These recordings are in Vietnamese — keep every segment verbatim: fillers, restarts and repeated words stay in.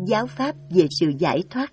giáo pháp về sự giải thoát.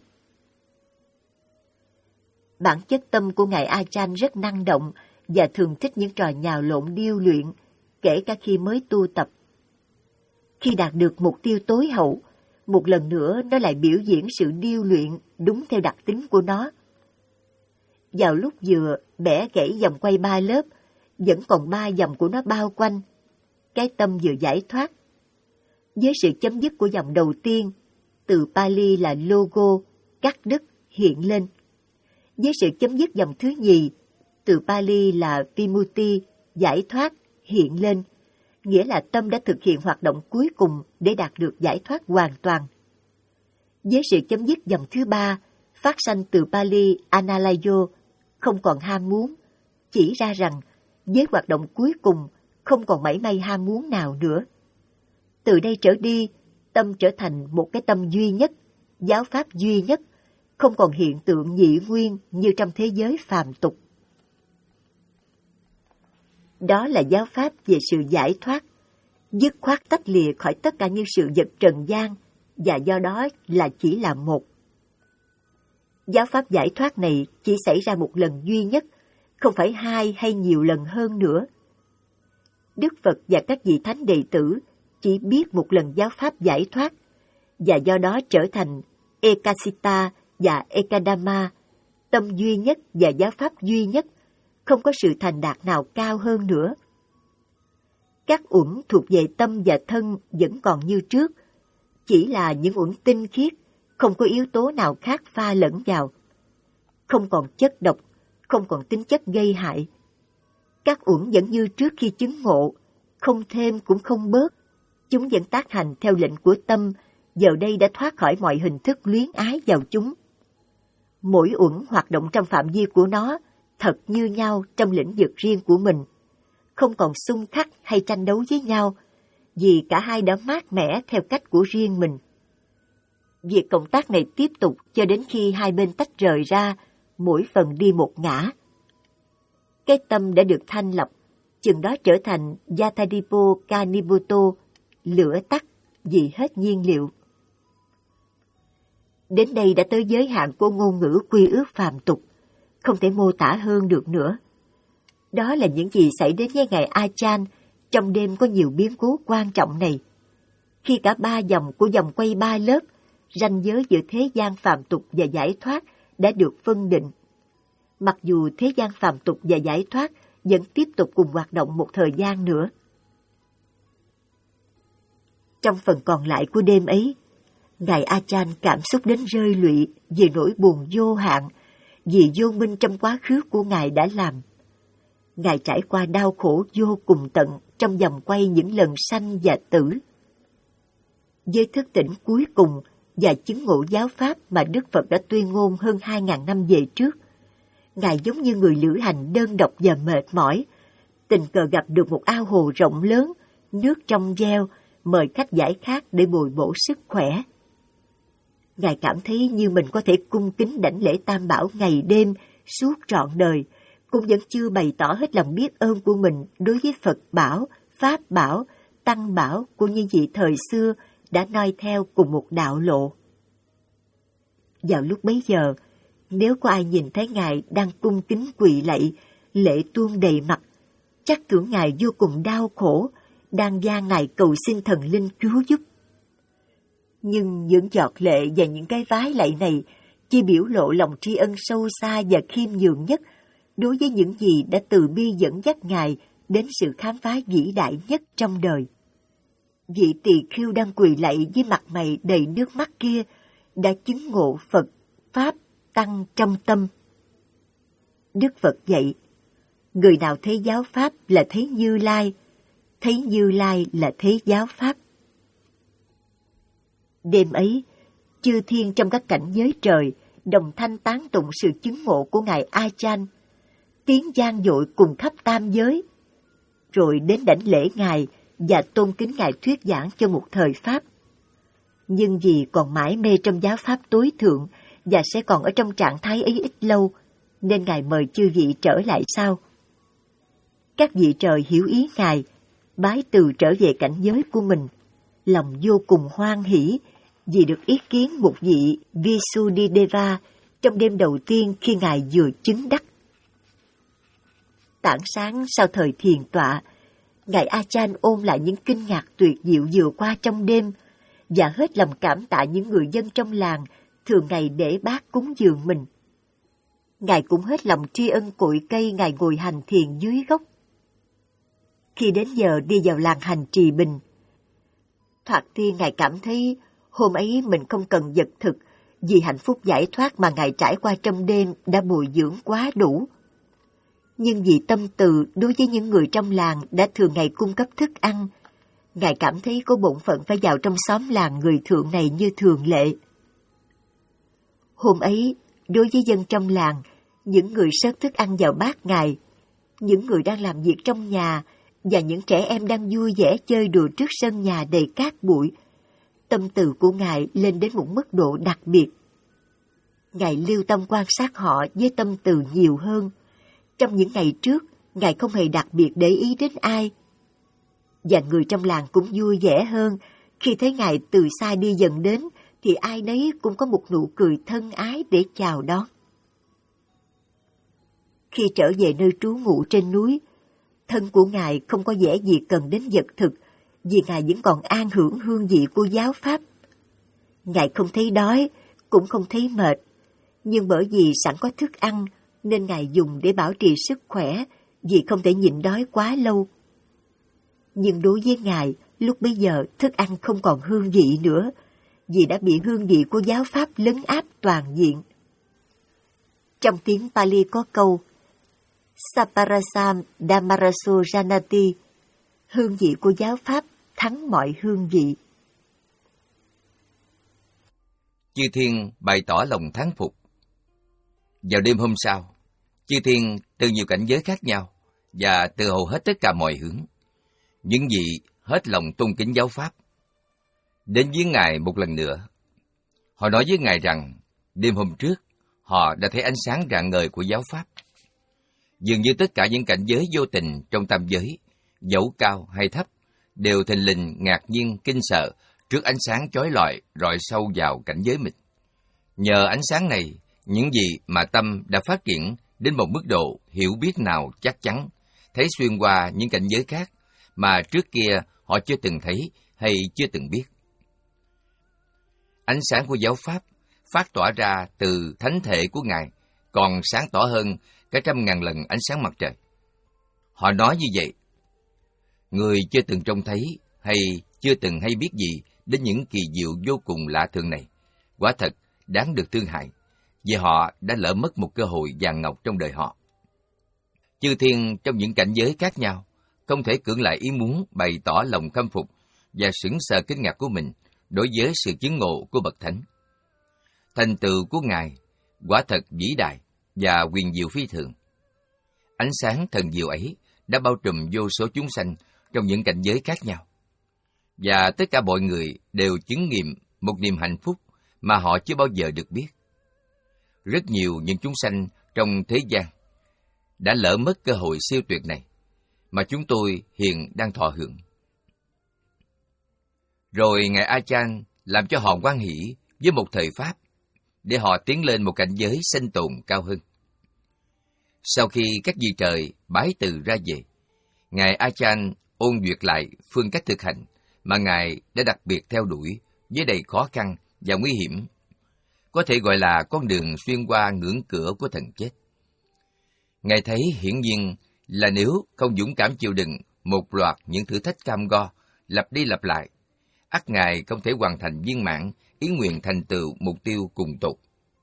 Bản chất tâm của Ngài A Chan rất năng động và thường thích những trò nhào lộn điêu luyện, kể cả khi mới tu tập. Khi đạt được mục tiêu tối hậu, một lần nữa nó lại biểu diễn sự điêu luyện đúng theo đặc tính của nó. Vào lúc vừa bẻ gãy vòng quay ba lớp, vẫn còn ba vòng của nó bao quanh. Cái tâm vừa giải thoát. Với sự chấm dứt của vòng đầu tiên, từ Pali là logo, cắt đứt, hiện lên. Với sự chấm dứt vòng thứ nhì, từ Pali là Vimutti, giải thoát, hiện lên, nghĩa là tâm đã thực hiện hoạt động cuối cùng để đạt được giải thoát hoàn toàn. Với sự chấm dứt vòng thứ ba, phát sanh từ Pali Analayo, không còn ham muốn, chỉ ra rằng với hoạt động cuối cùng không còn mảy may ham muốn nào nữa. Từ đây trở đi, tâm trở thành một cái tâm duy nhất, giáo pháp duy nhất, không còn hiện tượng nhị nguyên như trong thế giới phàm tục. Đó là giáo pháp về sự giải thoát, dứt khoát tách lìa khỏi tất cả những sự vật trần gian, và do đó là chỉ là một. Giáo pháp giải thoát này chỉ xảy ra một lần duy nhất, không phải hai hay nhiều lần hơn nữa. Đức Phật và các vị thánh đệ tử chỉ biết một lần giáo pháp giải thoát, và do đó trở thành Ekasita và Ekadama, tâm duy nhất và giáo pháp duy nhất, không có sự thành đạt nào cao hơn nữa. Các uẩn thuộc về tâm và thân vẫn còn như trước, chỉ là những uẩn tinh khiết, không có yếu tố nào khác pha lẫn vào. Không còn chất độc, không còn tính chất gây hại. Các uẩn vẫn như trước khi chứng ngộ, không thêm cũng không bớt. Chúng vẫn tác hành theo lệnh của tâm, giờ đây đã thoát khỏi mọi hình thức luyến ái vào chúng. Mỗi uẩn hoạt động trong phạm vi của nó, thật như nhau trong lĩnh vực riêng của mình. Không còn xung khắc hay tranh đấu với nhau, vì cả hai đã mát mẻ theo cách của riêng mình. Việc cộng tác này tiếp tục cho đến khi hai bên tách rời ra, mỗi phần đi một ngã. Cái tâm đã được thanh lọc, chừng đó trở thành Yatadipo Kaniboto, lửa tắt vì hết nhiên liệu. Đến đây đã tới giới hạn của ngôn ngữ quy ước phàm tục, không thể mô tả hơn được nữa. Đó là những gì xảy đến với Ngài A Chan trong đêm có nhiều biến cố quan trọng này. Khi cả ba vòng của vòng quay ba lớp, ranh giới giữa thế gian phàm tục và giải thoát đã được phân định. Mặc dù thế gian phàm tục và giải thoát vẫn tiếp tục cùng hoạt động một thời gian nữa. Trong phần còn lại của đêm ấy, Ngài A Chan cảm xúc đến rơi lụy về nỗi buồn vô hạn, vì vô minh trong quá khứ của Ngài đã làm. Ngài trải qua đau khổ vô cùng tận trong vòng quay những lần sanh và tử. Với thức tỉnh cuối cùng và chứng ngộ giáo pháp mà Đức Phật đã tuyên ngôn hơn hai ngàn năm về trước, Ngài giống như người lữ hành đơn độc và mệt mỏi, tình cờ gặp được một ao hồ rộng lớn, nước trong veo, mời khách giải khát để bồi bổ sức khỏe. Ngài cảm thấy như mình có thể cung kính đảnh lễ Tam Bảo ngày đêm, suốt trọn đời, cũng vẫn chưa bày tỏ hết lòng biết ơn của mình đối với Phật Bảo, Pháp Bảo, Tăng Bảo của những vị thời xưa đã noi theo cùng một đạo lộ. Vào lúc bấy giờ, nếu có ai nhìn thấy Ngài đang cung kính quỳ lạy, lệ tuôn đầy mặt, chắc tưởng Ngài vô cùng đau khổ, đang van Ngài cầu xin thần linh cứu giúp. Nhưng những giọt lệ và những cái vái lạy này chỉ biểu lộ lòng tri ân sâu xa và khiêm nhường nhất đối với những gì đã từ bi dẫn dắt Ngài đến sự khám phá vĩ đại nhất trong đời. Vị tỳ khưu đang quỳ lạy với mặt mày đầy nước mắt kia đã chứng ngộ Phật, Pháp, Tăng trong tâm. Đức Phật dạy, người nào thấy giáo Pháp là thấy Như Lai, thấy Như Lai là thấy giáo Pháp. Đêm ấy, chư thiên trong các cảnh giới trời đồng thanh tán tụng sự chứng ngộ của Ngài A Chan, tiếng vang dội cùng khắp tam giới, rồi đến đảnh lễ Ngài và tôn kính Ngài thuyết giảng cho một thời Pháp. Nhưng vì còn mãi mê trong giáo Pháp tối thượng và sẽ còn ở trong trạng thái ấy ít lâu, nên Ngài mời chư vị trở lại sau. Các vị trời hiểu ý Ngài, bái từ trở về cảnh giới của mình, lòng vô cùng hoan hỷ vì được ý kiến một vị Vasudeva trong đêm đầu tiên khi Ngài vừa chứng đắc. Tảng sáng sau thời thiền tọa, Ngài A Chan ôn lại những kinh ngạc tuyệt diệu vừa qua trong đêm và hết lòng cảm tạ những người dân trong làng thường ngày để bác cúng dường mình. Ngài cũng hết lòng tri ân cội cây Ngài ngồi hành thiền dưới gốc. Khi đến giờ đi vào làng hành Trì Bình, thoạt tiên Ngài cảm thấy hôm ấy mình không cần vật thực vì hạnh phúc giải thoát mà Ngài trải qua trong đêm đã bồi dưỡng quá đủ. Nhưng vì tâm từ đối với những người trong làng đã thường ngày cung cấp thức ăn, Ngài cảm thấy có bổn phận phải vào trong xóm làng người thượng này như thường lệ. Hôm ấy, đối với dân trong làng, những người xớt thức ăn vào bát Ngài, những người đang làm việc trong nhà và những trẻ em đang vui vẻ chơi đùa trước sân nhà đầy cát bụi, tâm từ của Ngài lên đến một mức độ đặc biệt. Ngài lưu tâm quan sát họ với tâm từ nhiều hơn. Trong những ngày trước, Ngài không hề đặc biệt để ý đến ai. Và người trong làng cũng vui vẻ hơn, khi thấy Ngài từ xa đi dần đến, thì ai nấy cũng có một nụ cười thân ái để chào đón. Khi trở về nơi trú ngụ trên núi, thân của Ngài không có vẻ gì cần đến vật thực, vì Ngài vẫn còn an hưởng hương vị của giáo pháp. Ngài không thấy đói, cũng không thấy mệt, nhưng bởi vì sẵn có thức ăn, nên Ngài dùng để bảo trì sức khỏe, vì không thể nhịn đói quá lâu. Nhưng đối với Ngài, lúc bấy giờ thức ăn không còn hương vị nữa, vì đã bị hương vị của giáo pháp lấn áp toàn diện. Trong tiếng Pali có câu Saparasam Dhamaraso Janati, hương vị của giáo pháp thắng mọi hương vị. Chư Thiên bày tỏ lòng thán phục. Vào đêm hôm sau, Chư Thiên từ nhiều cảnh giới khác nhau và từ hầu hết tất cả mọi hướng, những vị hết lòng tôn kính giáo pháp đến với Ngài một lần nữa. Họ nói với Ngài rằng đêm hôm trước họ đã thấy ánh sáng rạng ngời của giáo pháp. Dường như tất cả những cảnh giới vô tình trong tam giới, dẫu cao hay thấp, đều thình lình ngạc nhiên kinh sợ trước ánh sáng chói lọi rọi sâu vào cảnh giới mình. Nhờ ánh sáng này, những gì mà tâm đã phát triển đến một mức độ hiểu biết nào chắc chắn, thấy xuyên qua những cảnh giới khác mà trước kia họ chưa từng thấy hay chưa từng biết. Ánh sáng của giáo pháp phát tỏa ra từ thánh thể của Ngài còn sáng tỏ hơn cả trăm ngàn lần ánh sáng mặt trời. Họ nói như vậy: người chưa từng trông thấy hay chưa từng hay biết gì đến những kỳ diệu vô cùng lạ thường này, quả thật đáng được thương hại, vì họ đã lỡ mất một cơ hội vàng ngọc trong đời họ. Chư Thiên trong những cảnh giới khác nhau không thể cưỡng lại ý muốn bày tỏ lòng khâm phục và sững sờ kinh ngạc của mình đối với sự chứng ngộ của bậc thánh. Thành tựu của Ngài quả thật vĩ đại và quyền diệu phi thường. Ánh sáng thần diệu ấy đã bao trùm vô số chúng sanh trong những cảnh giới khác nhau, và tất cả mọi người đều chứng nghiệm một niềm hạnh phúc mà họ chưa bao giờ được biết. Rất nhiều những chúng sanh trong thế gian đã lỡ mất cơ hội siêu tuyệt này, mà chúng tôi hiện đang thọ hưởng. Rồi Ngài A Chan làm cho họ hoan hỷ với một thời pháp, để họ tiến lên một cảnh giới sinh tồn cao hơn. Sau khi các vị trời bái từ ra về, Ngài A Chan ôn duyệt lại phương cách thực hành mà Ngài đã đặc biệt theo đuổi với đầy khó khăn và nguy hiểm, có thể gọi là con đường xuyên qua ngưỡng cửa của thần chết. Ngài thấy hiển nhiên là nếu không dũng cảm chịu đựng một loạt những thử thách cam go, lặp đi lặp lại, ắt Ngài không thể hoàn thành viên mãn ý nguyện thành tựu mục tiêu cùng tột.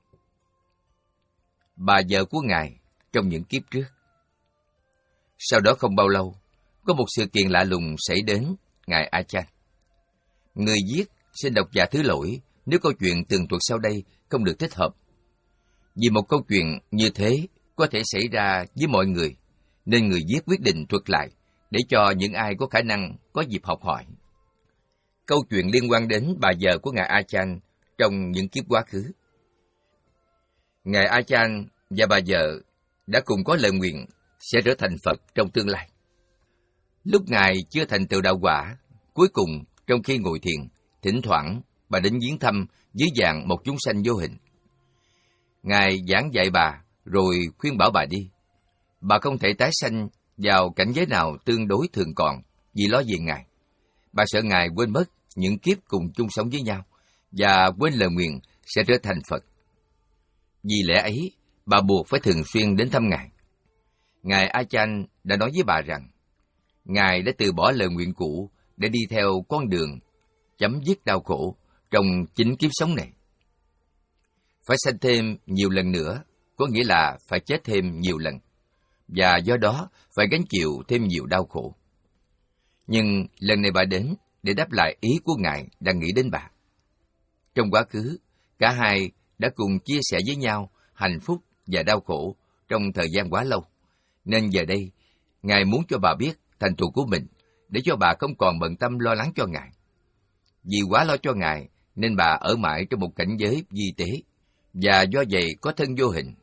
Bà vợ của Ngài trong những kiếp trước. Sau đó không bao lâu, có một sự kiện lạ lùng xảy đến Ngài A Chan. Người viết xin độc giả thứ lỗi nếu câu chuyện tường thuật sau đây không được thích hợp. Vì một câu chuyện như thế có thể xảy ra với mọi người, nên người viết quyết định thuật lại để cho những ai có khả năng có dịp học hỏi. Câu chuyện liên quan đến bà vợ của Ngài A Chan trong những kiếp quá khứ. Ngài A Chan và bà vợ đã cùng có lời nguyện sẽ trở thành Phật trong tương lai. Lúc Ngài chưa thành tựu đạo quả, cuối cùng trong khi ngồi thiền, thỉnh thoảng bà đến viếng thăm dưới dạng một chúng sanh vô hình. Ngài giảng dạy bà, rồi khuyên bảo bà đi. Bà không thể tái sanh vào cảnh giới nào tương đối thường còn, vì lo về Ngài. Bà sợ Ngài quên mất những kiếp cùng chung sống với nhau, và quên lời nguyện sẽ trở thành Phật. Vì lẽ ấy, bà buộc phải thường xuyên đến thăm Ngài. Ngài A Chan đã nói với bà rằng, Ngài đã từ bỏ lời nguyện cũ để đi theo con đường chấm dứt đau khổ trong chính kiếp sống này. Phải sanh thêm nhiều lần nữa, có nghĩa là phải chết thêm nhiều lần, và do đó phải gánh chịu thêm nhiều đau khổ. Nhưng lần này bà đến để đáp lại ý của Ngài đang nghĩ đến bà. Trong quá khứ, cả hai đã cùng chia sẻ với nhau hạnh phúc và đau khổ trong thời gian quá lâu, nên giờ đây, Ngài muốn cho bà biết thành tựu của mình, để cho bà không còn bận tâm lo lắng cho Ngài. Vì quá lo cho Ngài, nên bà ở mãi trong một cảnh giới vi tế, và do vậy có thân vô hình.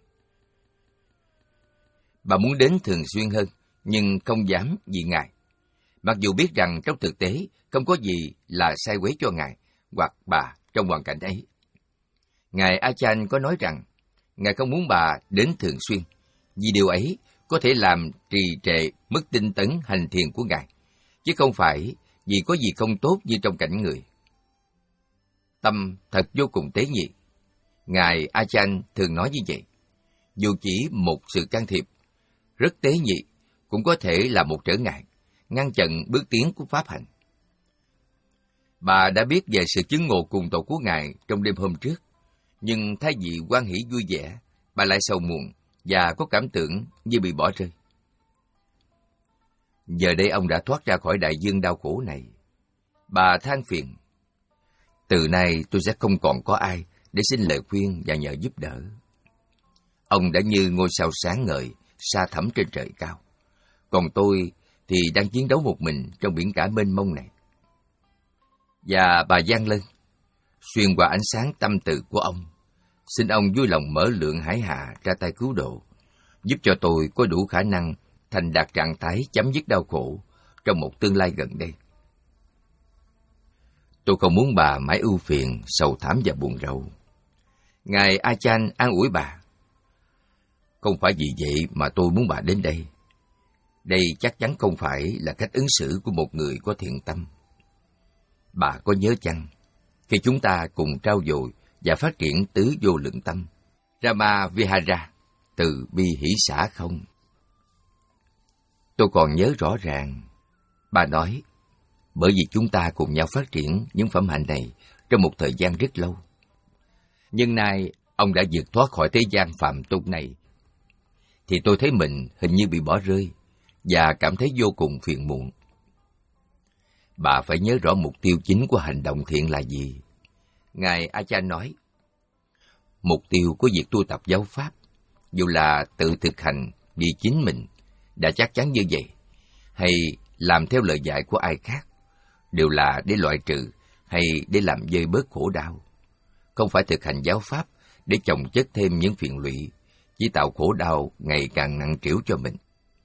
Bà muốn đến thường xuyên hơn, nhưng không dám vì Ngài. Mặc dù biết rằng trong thực tế không có gì là sai quấy cho Ngài hoặc bà trong hoàn cảnh ấy. Ngài A Chan có nói rằng, Ngài không muốn bà đến thường xuyên, vì điều ấy có thể làm trì trệ mất tinh tấn hành thiền của Ngài, chứ không phải vì có gì không tốt như trong cảnh người. Tâm thật vô cùng tế nhị. Ngài A Chan thường nói như vậy. Dù chỉ một sự can thiệp rất tế nhị cũng có thể là một trở ngại, ngăn chặn bước tiến của pháp hành. Bà đã biết về sự chứng ngộ cùng tổ của Ngài trong đêm hôm trước, nhưng thay vì hoan hỷ vui vẻ, bà lại sầu muộn và có cảm tưởng như bị bỏ rơi. Giờ đây ông đã thoát ra khỏi đại dương đau khổ này. Bà than phiền, từ nay tôi sẽ không còn có ai để xin lời khuyên và nhờ giúp đỡ. Ông đã như ngôi sao sáng ngời, xa thẳm trên trời cao. Còn tôi thì đang chiến đấu một mình trong biển cả mênh mông này. Và bà vang lên, xuyên qua ánh sáng tâm từ của ông, xin ông vui lòng mở lượng hải hạ ra tay cứu độ, giúp cho tôi có đủ khả năng thành đạt trạng thái chấm dứt đau khổ trong một tương lai gần đây. Tôi không muốn bà mãi ưu phiền, sầu thảm và buồn rầu. Ngài A Chan an ủi bà. Không phải vì vậy mà tôi muốn bà đến đây. Đây chắc chắn không phải là cách ứng xử của một người có thiện tâm. Bà có nhớ chăng, khi chúng ta cùng trao dồi và phát triển tứ vô lượng tâm, Rama Vihara, từ bi hỷ xả không? Tôi còn nhớ rõ ràng. Bà nói, bởi vì chúng ta cùng nhau phát triển những phẩm hạnh này trong một thời gian rất lâu. Nhưng nay, ông đã vượt thoát khỏi thế gian phàm tục này, thì tôi thấy mình hình như bị bỏ rơi và cảm thấy vô cùng phiền muộn. Bà phải nhớ rõ mục tiêu chính của hành động thiện là gì. Ngài A Chan nói, mục tiêu của việc tu tập giáo pháp, dù là tự thực hành vì chính mình, đã chắc chắn như vậy, hay làm theo lời dạy của ai khác, đều là để loại trừ hay để làm vơi bớt khổ đau. Không phải thực hành giáo pháp để chồng chất thêm những phiền lụy, chỉ tạo khổ đau ngày càng nặng trĩu cho mình.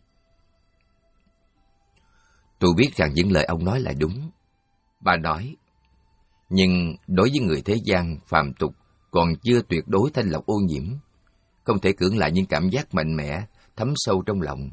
Tôi biết rằng những lời ông nói là đúng. Bà nói, nhưng đối với người thế gian phàm tục còn chưa tuyệt đối thanh lọc ô nhiễm, không thể cưỡng lại những cảm giác mạnh mẽ thấm sâu trong lòng.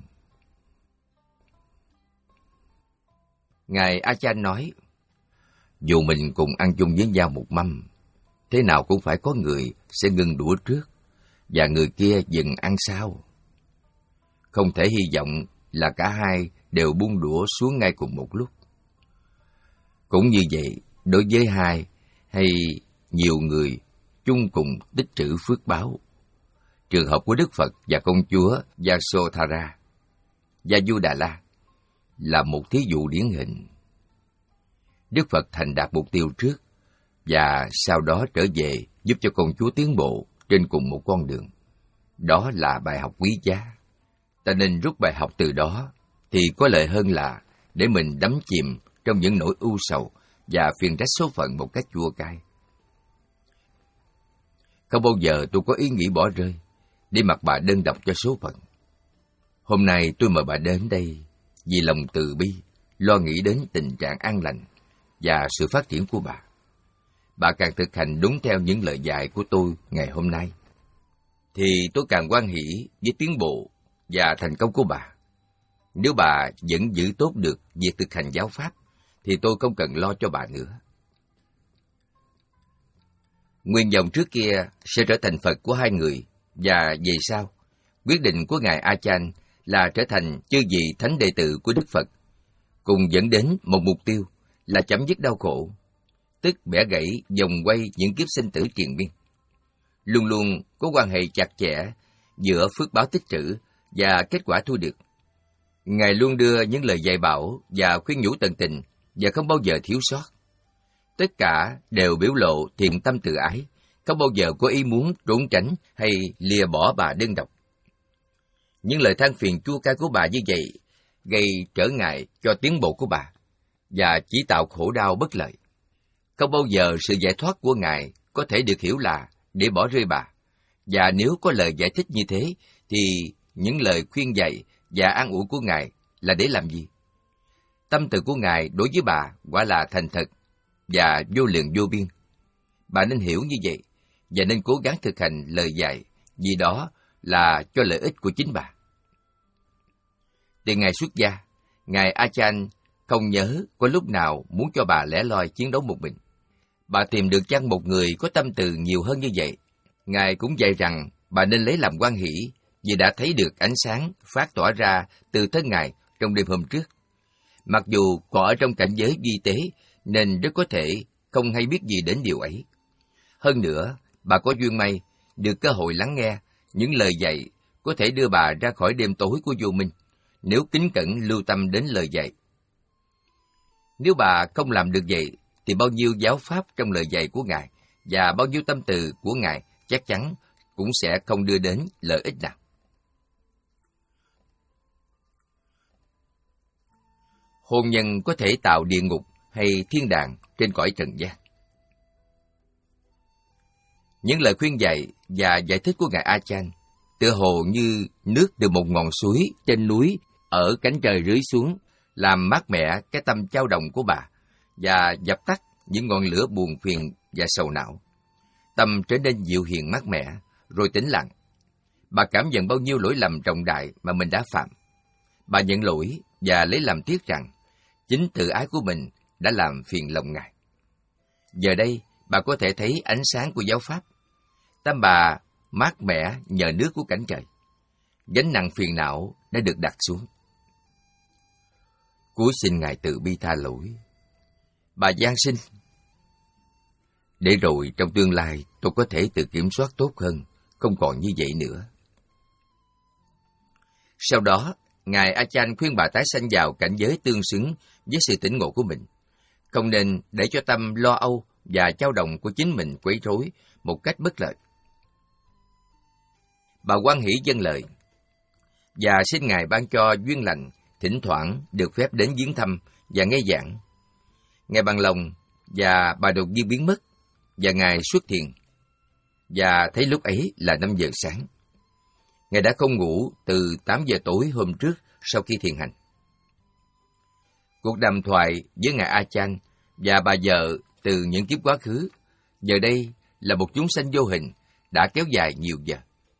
Ngài A Chan nói, dù mình cùng ăn chung với nhau một mâm, thế nào cũng phải có người sẽ ngừng đũa trước, và người kia dừng ăn sau. Không thể hy vọng là cả hai đều buông đũa xuống ngay cùng một lúc. Cũng như vậy, đối với hai hay nhiều người chung cùng tích trữ phước báo. Trường hợp của Đức Phật và công chúa Yasodhara, Yajudala, là một thí dụ điển hình. Đức Phật thành đạt mục tiêu trước, và sau đó trở về giúp cho công chúa tiến bộ trên cùng một con đường. Đó là bài học quý giá. Ta nên rút bài học từ đó, thì có lợi hơn là để mình đắm chìm trong những nỗi ưu sầu và phiền trách số phận một cách chua cay. Không bao giờ tôi có ý nghĩ bỏ rơi, để mặc bà đơn độc cho số phận. Hôm nay tôi mời bà đến đây vì lòng từ bi, lo nghĩ đến tình trạng an lành và sự phát triển của bà. bà càng thực hành đúng theo những lời dạy của tôi ngày hôm nay, thì tôi càng hoan hỷ với tiến bộ và thành công của bà. Nếu bà vẫn giữ tốt được việc thực hành giáo pháp, thì tôi không cần lo cho bà nữa. Nguyện vọng trước kia sẽ trở thành Phật của hai người, và về sau, quyết định của Ngài A Chan là trở thành chư vị thánh đệ tử của Đức Phật, cùng dẫn đến một mục tiêu là chấm dứt đau khổ, tức bẻ gãy vòng quay những kiếp sinh tử triền miên. Luôn luôn có quan hệ chặt chẽ giữa phước báo tích trữ và kết quả thu được. Ngài luôn đưa những lời dạy bảo và khuyên nhủ tận tình và không bao giờ thiếu sót. Tất cả đều biểu lộ thiện tâm từ ái, không bao giờ có ý muốn trốn tránh hay lìa bỏ bà đơn độc. Những lời than phiền chua cay của bà như vậy gây trở ngại cho tiến bộ của bà và chỉ tạo khổ đau bất lợi. Không bao giờ sự giải thoát của Ngài có thể được hiểu là để bỏ rơi bà. Và nếu có lời giải thích như thế, thì những lời khuyên dạy và an ủi của Ngài là để làm gì? Tâm từ của Ngài đối với bà quả là thành thật và vô lượng vô biên. Bà nên hiểu như vậy và nên cố gắng thực hành lời dạy, vì đó là cho lợi ích của chính bà. Từ ngày xuất gia, Ngài A Chan không nhớ có lúc nào muốn cho bà lẻ loi chiến đấu một mình. Bà tìm được chăng một người có tâm từ nhiều hơn như vậy? Ngài cũng dạy rằng bà nên lấy làm hoan hỷ vì đã thấy được ánh sáng phát tỏa ra từ thân Ngài trong đêm hôm trước. Mặc dù còn ở trong cảnh giới vi tế nên rất có thể không hay biết gì đến điều ấy. Hơn nữa, bà có duyên may được cơ hội lắng nghe những lời dạy có thể đưa bà ra khỏi đêm tối của vô minh, nếu kính cẩn lưu tâm đến lời dạy. Nếu bà không làm được vậy, thì bao nhiêu giáo pháp trong lời dạy của Ngài và bao nhiêu tâm từ của Ngài chắc chắn cũng sẽ không đưa đến lợi ích nào. Hôn nhân có thể tạo địa ngục hay thiên đàng trên cõi trần gian. Những lời khuyên dạy và giải thích của Ngài A Chan tựa hồ như nước từ một ngọn suối trên núi ở cánh trời rưới xuống, làm mát mẻ cái tâm chao động của bà và dập tắt những ngọn lửa buồn phiền và sầu não. Tâm trở nên dịu hiền mát mẻ, rồi tĩnh lặng. Bà cảm nhận bao nhiêu lỗi lầm trọng đại mà mình đã phạm. Bà nhận lỗi và lấy làm tiếc rằng chính tự ái của mình đã làm phiền lòng Ngài. Giờ đây, bà có thể thấy ánh sáng của giáo pháp. Tâm bà mát mẻ nhờ nước của cảnh trời. Gánh nặng phiền não đã được đặt xuống. Cúi xin Ngài từ bi tha lỗi. Bà van xin, để rồi trong tương lai tôi có thể tự kiểm soát tốt hơn, không còn như vậy nữa. Sau đó, Ngài A Chan khuyên bà tái sanh vào cảnh giới tương xứng với sự tỉnh ngộ của mình, không nên để cho tâm lo âu và chao động của chính mình quấy rối một cách bất lợi. Bà hoan hỷ dâng lời và xin Ngài ban cho duyên lành, thỉnh thoảng được phép đến viếng thăm và nghe giảng. Ngài bằng lòng và bà đột nhiên biến mất, và Ngài xuất thiền, và thấy lúc ấy là năm giờ sáng. Ngài đã không ngủ từ tám giờ tối hôm trước sau khi thiền hành. Cuộc đàm thoại với Ngài A Chan và bà vợ từ những kiếp quá khứ, giờ đây là một chúng sanh vô hình, đã kéo dài nhiều giờ.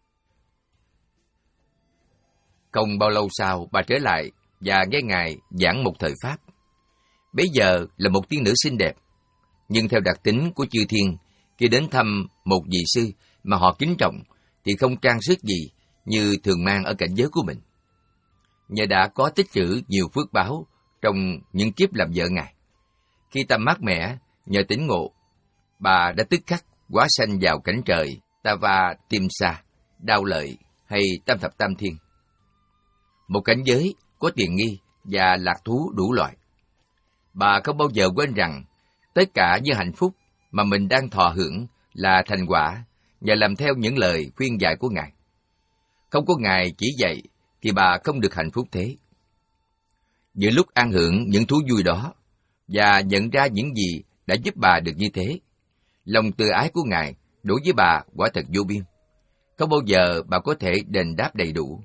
Không bao lâu sau, bà trở lại và nghe Ngài giảng một thời Pháp. Bấy giờ là một tiên nữ xinh đẹp, nhưng theo đặc tính của chư thiên, khi đến thăm một vị sư mà họ kính trọng, thì không trang sức gì như thường mang ở cảnh giới của mình. Nhờ đã có tích trữ nhiều phước báo trong những kiếp làm vợ Ngài, khi tâm mát mẻ nhờ tỉnh ngộ, bà đã tức khắc hóa sanh vào cảnh trời Tava Timsa, Đao Lợi hay Tam Thập Tam Thiên. Một cảnh giới có tiện nghi và lạc thú đủ loại. Bà không bao giờ quên rằng tất cả những hạnh phúc mà mình đang thọ hưởng là thành quả nhờ làm theo những lời khuyên dạy của Ngài. Không có Ngài chỉ dạy thì bà không được hạnh phúc thế. Giữa lúc an hưởng những thú vui đó và nhận ra những gì đã giúp bà được như thế, lòng từ ái của Ngài đối với bà quả thật vô biên. Không bao giờ bà có thể đền đáp đầy đủ.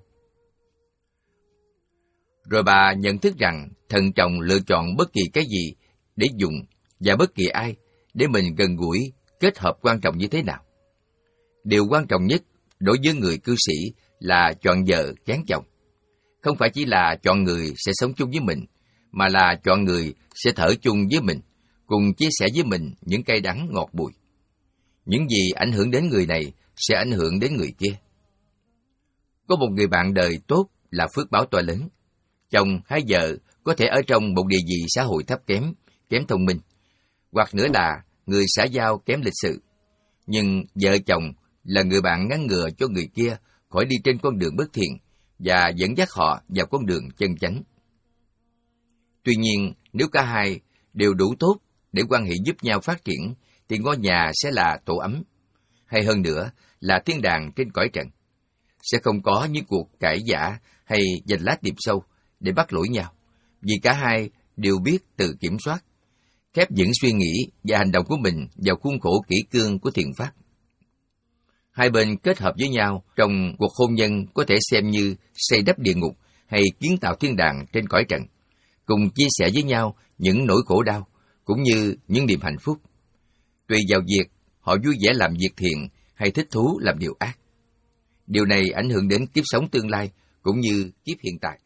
Rồi bà nhận thức rằng thận trọng lựa chọn bất kỳ cái gì để dùng và bất kỳ ai để mình gần gũi, kết hợp quan trọng như thế nào. Điều quan trọng nhất đối với người cư sĩ là chọn vợ chán chồng. Không phải chỉ là chọn người sẽ sống chung với mình, mà là chọn người sẽ thở chung với mình, cùng chia sẻ với mình những cay đắng ngọt bùi. Những gì ảnh hưởng đến người này sẽ ảnh hưởng đến người kia. Có một người bạn đời tốt là phước báo to lớn. Chồng hay vợ có thể ở trong một địa vị xã hội thấp kém, kém thông minh, hoặc nữa là người xã giao kém lịch sự. Nhưng vợ chồng là người bạn ngăn ngừa cho người kia khỏi đi trên con đường bất thiện và dẫn dắt họ vào con đường chân chánh. Tuy nhiên, nếu cả hai đều đủ tốt để quan hệ giúp nhau phát triển, thì ngôi nhà sẽ là tổ ấm, hay hơn nữa là thiên đàng trên cõi trần. Sẽ không có những cuộc cãi vã hay giành lá tìm sâu để bắt lỗi nhau, vì cả hai đều biết tự kiểm soát, khép vững suy nghĩ và hành động của mình vào khuôn khổ kỷ cương của thiện pháp. Hai bên kết hợp với nhau trong cuộc hôn nhân có thể xem như xây đắp địa ngục hay kiến tạo thiên đàng trên cõi trần, cùng chia sẻ với nhau những nỗi khổ đau cũng như những niềm hạnh phúc. Tùy vào việc họ vui vẻ làm việc thiện hay thích thú làm điều ác. Điều này ảnh hưởng đến kiếp sống tương lai cũng như kiếp hiện tại.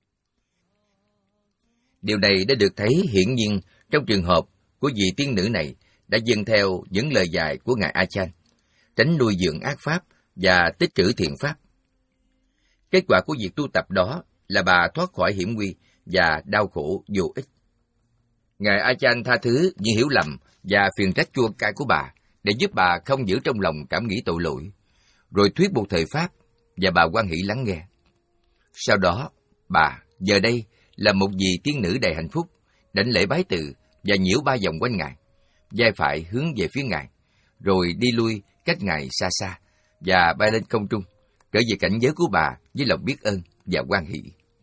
Điều này đã được thấy hiển nhiên trong trường hợp của vị tiên nữ này đã dâng theo những lời dạy của Ngài A Chan, tránh nuôi dưỡng ác pháp và tích trữ thiện pháp. Kết quả của việc tu tập đó là bà thoát khỏi hiểm nguy và đau khổ vô ích. Ngài A Chan tha thứ những hiểu lầm và phiền trách chua cay của bà để giúp bà không giữ trong lòng cảm nghĩ tội lỗi, rồi thuyết một thời pháp và bà hoan hỷ lắng nghe. Sau đó, bà giờ đây là một vị tiên nữ đầy hạnh phúc, đảnh lễ bái từ và nhiễu ba vòng quanh Ngài, vai phải hướng về phía Ngài, rồi đi lui cách Ngài xa xa và bay lên không trung, trở về cảnh giới của bà với lòng biết ơn và hoan hỷ.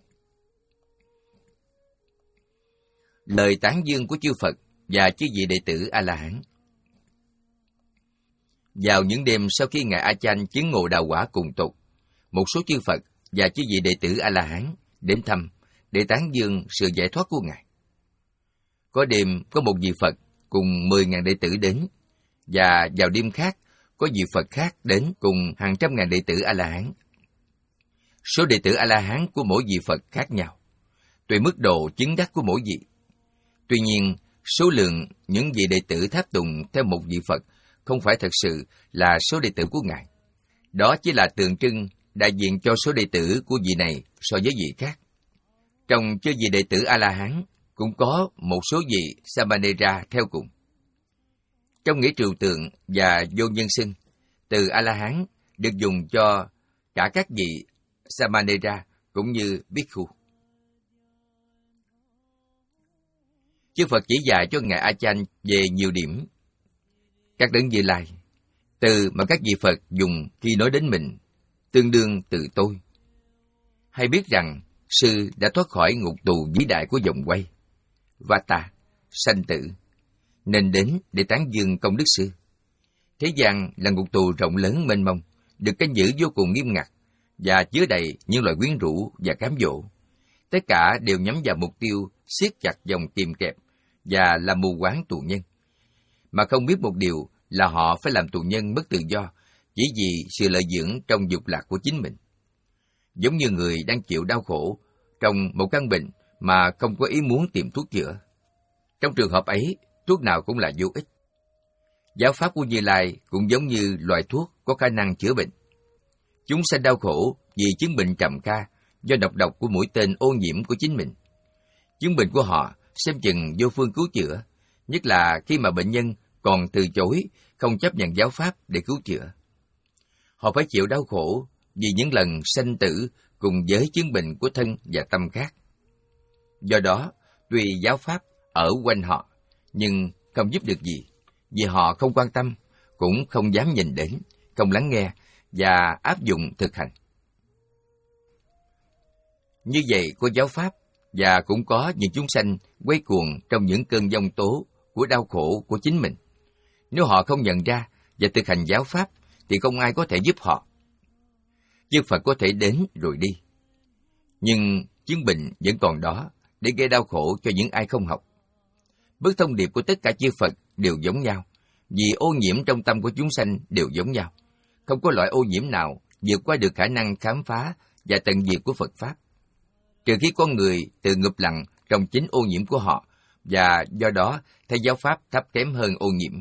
Lời tán dương của chư Phật và chư vị đệ tử A-la-hán. Vào những đêm sau khi Ngài A Chan chứng ngộ đạo quả cùng tục, một số chư Phật và chư vị đệ tử A-la-hán đến thăm để tán dương sự giải thoát của Ngài. Có đêm có một vị Phật cùng mười ngàn đệ tử đến, và vào đêm khác có vị Phật khác đến cùng hàng trăm ngàn đệ tử A-la-hán. Số đệ tử A-la-hán của mỗi vị Phật khác nhau, tùy mức độ chứng đắc của mỗi vị. Tuy nhiên, số lượng những vị đệ tử tháp tùng theo một vị Phật không phải thật sự là số đệ tử của Ngài. Đó chỉ là tượng trưng đại diện cho số đệ tử của vị này so với vị khác. Trong chư vị đệ tử A-la-hán cũng có một số vị Samanera theo cùng. Trong nghĩa trừu tượng và vô nhân xưng, từ A-la-hán được dùng cho cả các vị Samanera cũng như Bhikkhu. Chư Phật chỉ dạy cho Ngài A Chan về nhiều điểm. Các đấng Như Lai, từ mà các vị Phật dùng khi nói đến mình, tương đương từ tôi. Hay biết rằng, Sư đã thoát khỏi ngục tù vĩ đại của vòng quay, Vata, sanh tử, nên đến để tán dương công đức Sư. Thế gian là ngục tù rộng lớn mênh mông, được canh giữ vô cùng nghiêm ngặt, và chứa đầy những loại quyến rũ và cám dỗ. Tất cả đều nhắm vào mục tiêu siết chặt dòng kìm kẹp và làm mù quáng tù nhân, mà không biết một điều là họ phải làm tù nhân mất tự do chỉ vì sự lợi dưỡng trong dục lạc của chính mình. Giống như người đang chịu đau khổ trong một căn bệnh mà không có ý muốn tìm thuốc chữa. Trong trường hợp ấy, thuốc nào cũng là vô ích. Giáo pháp của Như Lai cũng giống như loại thuốc có khả năng chữa bệnh. Chúng sanh đau khổ vì chứng bệnh trầm kha do độc độc của mũi tên ô nhiễm của chính mình. Chứng bệnh của họ xem chừng vô phương cứu chữa, nhất là khi mà bệnh nhân còn từ chối, không chấp nhận giáo pháp để cứu chữa. Họ phải chịu đau khổ vì những lần sanh tử cùng với chứng bệnh của thân và tâm khác. Do đó, tuy giáo pháp ở quanh họ, nhưng không giúp được gì, vì họ không quan tâm, cũng không dám nhìn đến, không lắng nghe và áp dụng thực hành. Như vậy có giáo pháp, và cũng có những chúng sanh quay cuồng trong những cơn giông tố của đau khổ của chính mình. Nếu họ không nhận ra và thực hành giáo pháp, thì không ai có thể giúp họ. Chư Phật có thể đến rồi đi, nhưng chứng bệnh vẫn còn đó để gây đau khổ cho những ai không học. Bức thông điệp của tất cả chư Phật đều giống nhau, vì ô nhiễm trong tâm của chúng sanh đều giống nhau. Không có loại ô nhiễm nào vượt qua được khả năng khám phá và tận diệt của Phật Pháp. Trừ khi con người tự ngụp lặng trong chính ô nhiễm của họ, và do đó thấy giáo Pháp thấp kém hơn ô nhiễm.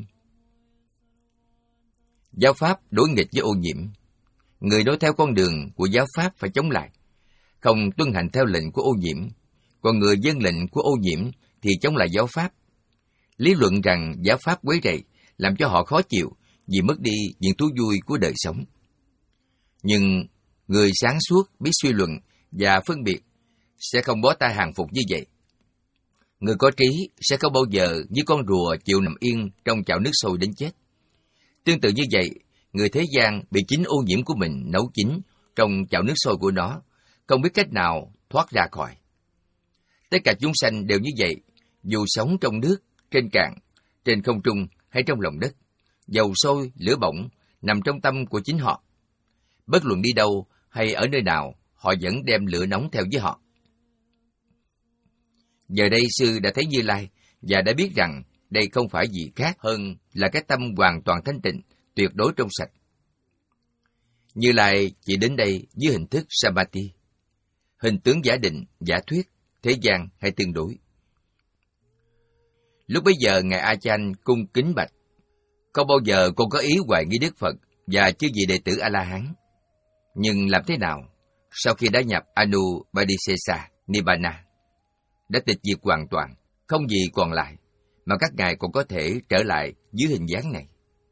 Giáo Pháp đối nghịch với ô nhiễm. Người nối theo con đường của giáo Pháp phải chống lại, không tuân hành theo lệnh của ô nhiễm. Còn người vâng lệnh của ô nhiễm thì chống lại giáo Pháp. Lý luận rằng giáo Pháp quấy rầy làm cho họ khó chịu vì mất đi những thú vui của đời sống. Nhưng người sáng suốt biết suy luận và phân biệt sẽ không bó tay hàng phục như vậy. Người có trí sẽ không bao giờ như con rùa chịu nằm yên trong chảo nước sôi đến chết. Tương tự như vậy, người thế gian bị chính ô nhiễm của mình nấu chín trong chảo nước sôi của nó, không biết cách nào thoát ra khỏi. Tất cả chúng sanh đều như vậy, dù sống trong nước, trên cạn, trên không trung hay trong lòng đất. Dầu sôi, lửa bỏng nằm trong tâm của chính họ. Bất luận đi đâu hay ở nơi nào, họ vẫn đem lửa nóng theo với họ. Giờ đây sư đã thấy Như Lai và đã biết rằng đây không phải gì khác hơn là cái tâm hoàn toàn thanh tịnh, tuyệt đối trong sạch. Như Lai chỉ đến đây với hình thức Samadhi, hình tướng giả định, giả thuyết, thế gian hay tương đối. Lúc bấy giờ Ngài A Chan cung kính bạch: Không bao giờ con có ý hoài nghi Đức Phật và chư vị đệ tử A-la-hán. Nhưng làm thế nào sau khi đã nhập Anu-Bodhisattva Nibbana, đã tịch diệt hoàn toàn, không gì còn lại, mà các ngài còn có thể trở lại dưới hình dáng này?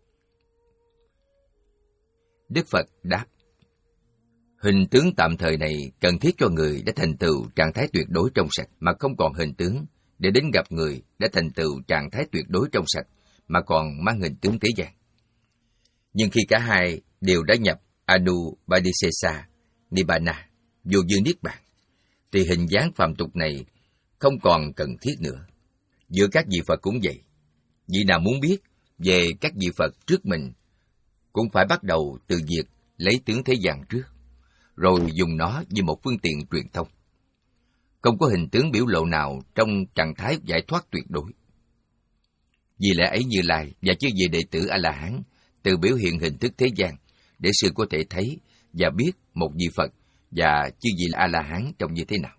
Đức Phật đáp: Hình tướng tạm thời này cần thiết cho người đã thành tựu trạng thái tuyệt đối trong sạch mà không còn hình tướng, để đến gặp người đã thành tựu trạng thái tuyệt đối trong sạch mà còn mang hình tướng thế gian. Nhưng khi cả hai đều đã nhập Anu-Bodhisattva Nibbana, vô dương niết bàn, thì hình dáng phàm tục này không còn cần thiết nữa. Giữa các vị Phật cũng vậy. Vị nào muốn biết về các vị Phật trước mình cũng phải bắt đầu từ việc lấy tướng thế gian trước, rồi dùng nó như một phương tiện truyền thông. Không có hình tướng biểu lộ nào trong trạng thái giải thoát tuyệt đối. Vì lẽ ấy Như Lai và chư vị đệ tử A-la-hán từ biểu hiện hình thức thế gian để sư có thể thấy và biết một vị Phật và chư vị A-la-hán trông như thế nào.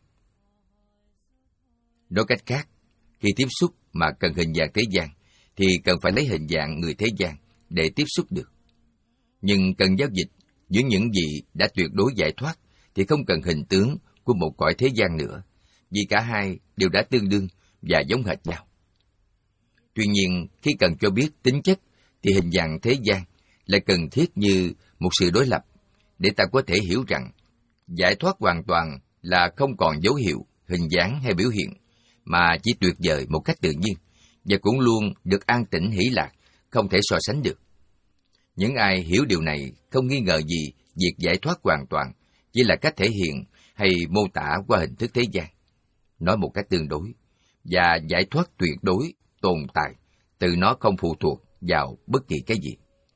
Nói cách khác, khi tiếp xúc mà cần hình dạng thế gian, thì cần phải lấy hình dạng người thế gian để tiếp xúc được. Nhưng cần giao dịch giữa những vị đã tuyệt đối giải thoát thì không cần hình tướng của một cõi thế gian nữa, vì cả hai đều đã tương đương và giống hệt nhau. Tuy nhiên, khi cần cho biết tính chất thì hình dạng thế gian lại cần thiết như một sự đối lập, để ta có thể hiểu rằng giải thoát hoàn toàn là không còn dấu hiệu, hình dáng hay biểu hiện, mà chỉ tuyệt vời một cách tự nhiên, và cũng luôn được an tĩnh hỷ lạc, không thể so sánh được. Những ai hiểu điều này không nghi ngờ gì việc giải thoát hoàn toàn chỉ là cách thể hiện hay mô tả qua hình thức thế gian. Nói một cách tương đối, và giải thoát tuyệt đối tồn tại, từ nó không phụ thuộc vào bất kỳ cái gì.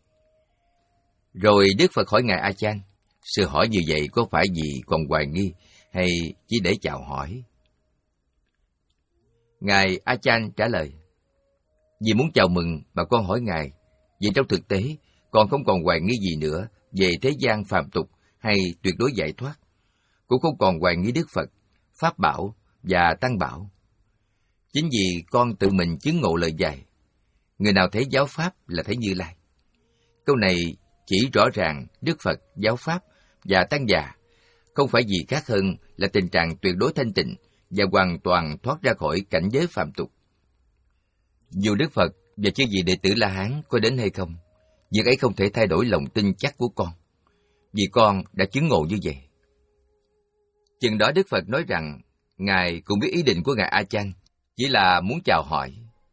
Rồi Đức Phật hỏi Ngài A Chan, sự hỏi như vậy có phải vì còn hoài nghi hay chỉ để chào hỏi? Ngài A Chan trả lời: Vì muốn chào mừng mà con hỏi Ngài, vì trong thực tế còn không còn hoài nghi gì nữa về thế gian phàm tục hay tuyệt đối giải thoát, cũng không còn hoài nghi Đức Phật, Pháp Bảo và Tăng Bảo. Chính vì con tự mình chứng ngộ lời dạy, người nào thấy giáo Pháp là thấy Như Lai. Câu này chỉ rõ ràng Đức Phật, giáo Pháp và Tăng già không phải gì khác hơn là tình trạng tuyệt đối thanh tịnh và hoàn toàn thoát ra khỏi cảnh giới phàm tục. Dù Đức Phật và chư vị đệ tử La Hán có đến hay không, việc ấy không thể thay đổi lòng tin chắc của con, vì con đã chứng ngộ như vậy. Chừng đó Đức Phật nói rằng Ngài cũng biết ý định của Ngài A Chan, chỉ là muốn chào hỏi.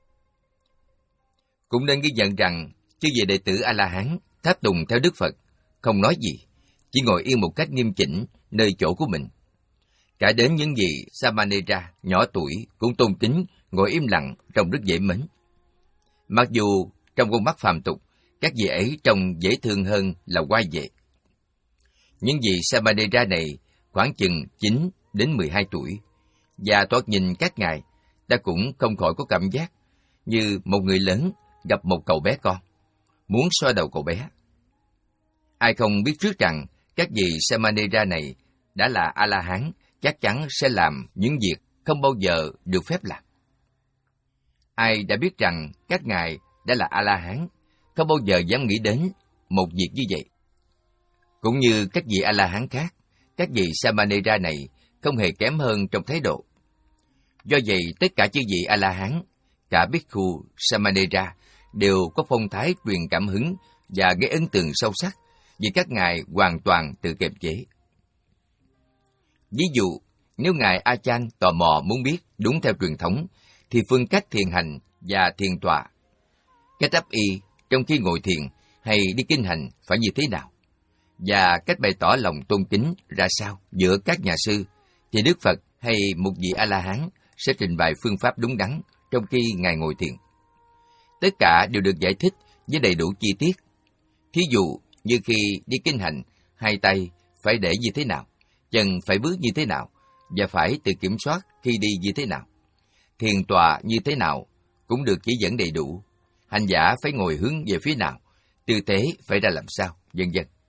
Cũng nên ghi nhận rằng chư vị đệ tử A-la-hán tháp tùng theo Đức Phật, không nói gì, chỉ ngồi yên một cách nghiêm chỉnh nơi chỗ của mình. Cả đến những vị Samanera nhỏ tuổi cũng tôn kính ngồi im lặng trông rất dễ mến. Mặc dù trong con mắt phàm tục, các vị ấy trông dễ thương hơn là oai vệ. Những vị Samanera này khoảng chừng chín đến mười hai tuổi, và thoạt nhìn các ngài, ta cũng không khỏi có cảm giác như một người lớn gặp một cậu bé con, muốn xoa đầu cậu bé. Ai không biết trước rằng các vị Samanera này đã là A-la-hán, chắc chắn sẽ làm những việc không bao giờ được phép làm. Ai đã biết rằng các ngài đã là A-la-hán, không bao giờ dám nghĩ đến một việc như vậy. Cũng như các vị A-la-hán khác, các vị Samanera này không hề kém hơn trong thái độ. Do vậy, tất cả chư vị A-la-hán, cả Bhikkhu Samanera đều có phong thái truyền cảm hứng và gây ấn tượng sâu sắc vì các ngài hoàn toàn tự kiềm chế. Ví dụ, nếu ngài A-chan tò mò muốn biết đúng theo truyền thống, thì phương cách thiền hành và thiền tọa, cách đắp y trong khi ngồi thiền hay đi kinh hành phải như thế nào, và cách bày tỏ lòng tôn kính ra sao giữa các nhà sư, thì Đức Phật hay một vị A-la-hán sẽ trình bày phương pháp đúng đắn trong khi ngài ngồi thiền. Tất cả đều được giải thích với đầy đủ chi tiết. Thí dụ như khi đi kinh hành, hai tay phải để như thế nào, chân phải bước như thế nào, và phải tự kiểm soát khi đi như thế nào. Thiền tọa như thế nào cũng được chỉ dẫn đầy đủ. Hành giả phải ngồi hướng về phía nào, tư thế phải ra làm sao, vân vân.